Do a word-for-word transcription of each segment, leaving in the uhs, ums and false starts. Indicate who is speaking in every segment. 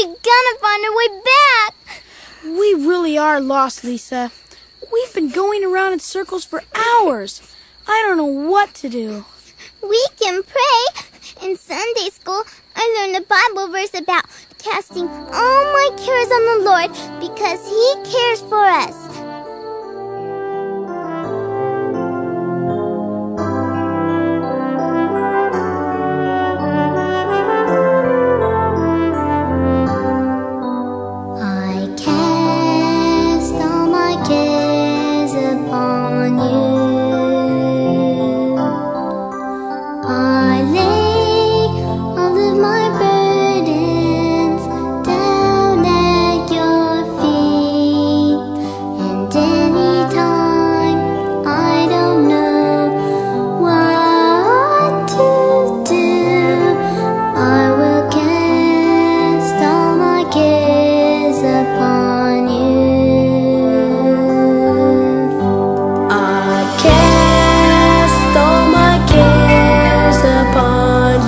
Speaker 1: we gonna find our way back?
Speaker 2: We really are lost, Lisa. We've been going around in circles for hours. I don't know what to do.
Speaker 1: We can pray. In Sunday school, I learned a Bible verse about casting all my cares on the Lord because He cares for us. I cast all my cares upon you. I lay all of my burdens down at your feet. And anytime I don't know what to do, I will cast all my cares upon you. I cast all my cares upon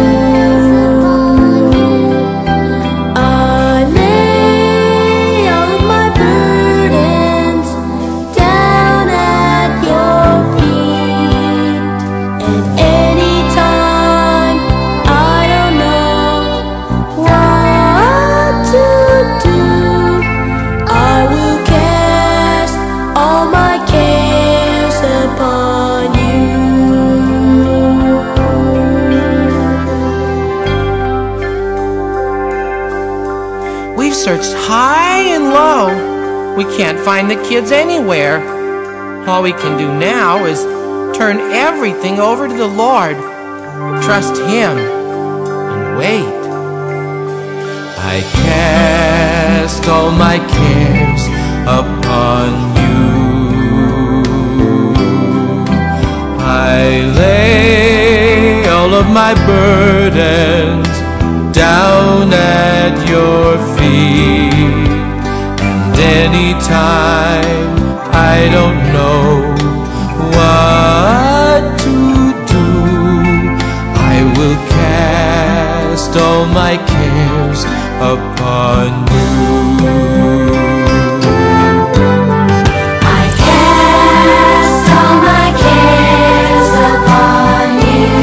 Speaker 1: you. I lay all of my burdens down at your feet. And anytime I don't know what to do, I will cast all my cares upon you.
Speaker 3: We've searched high and low. We can't find the kids anywhere. All we can do now is turn everything over to the Lord, trust Him, and wait. I cast all my cares upon you. I lay all of my burdens down at your feet. And anytime I don't know what to do, I will cast all my cares upon you.
Speaker 1: I cast all my cares upon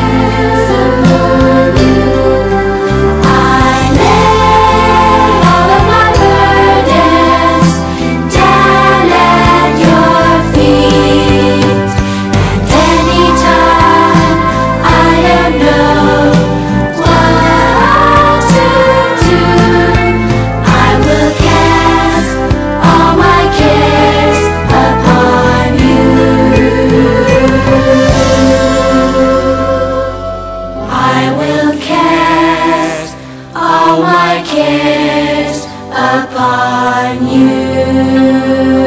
Speaker 1: you. I lay all of my burdens down at your feet. And anytime I don't know what to do, I will cast all my cares upon you. I will cast all my cares upon you.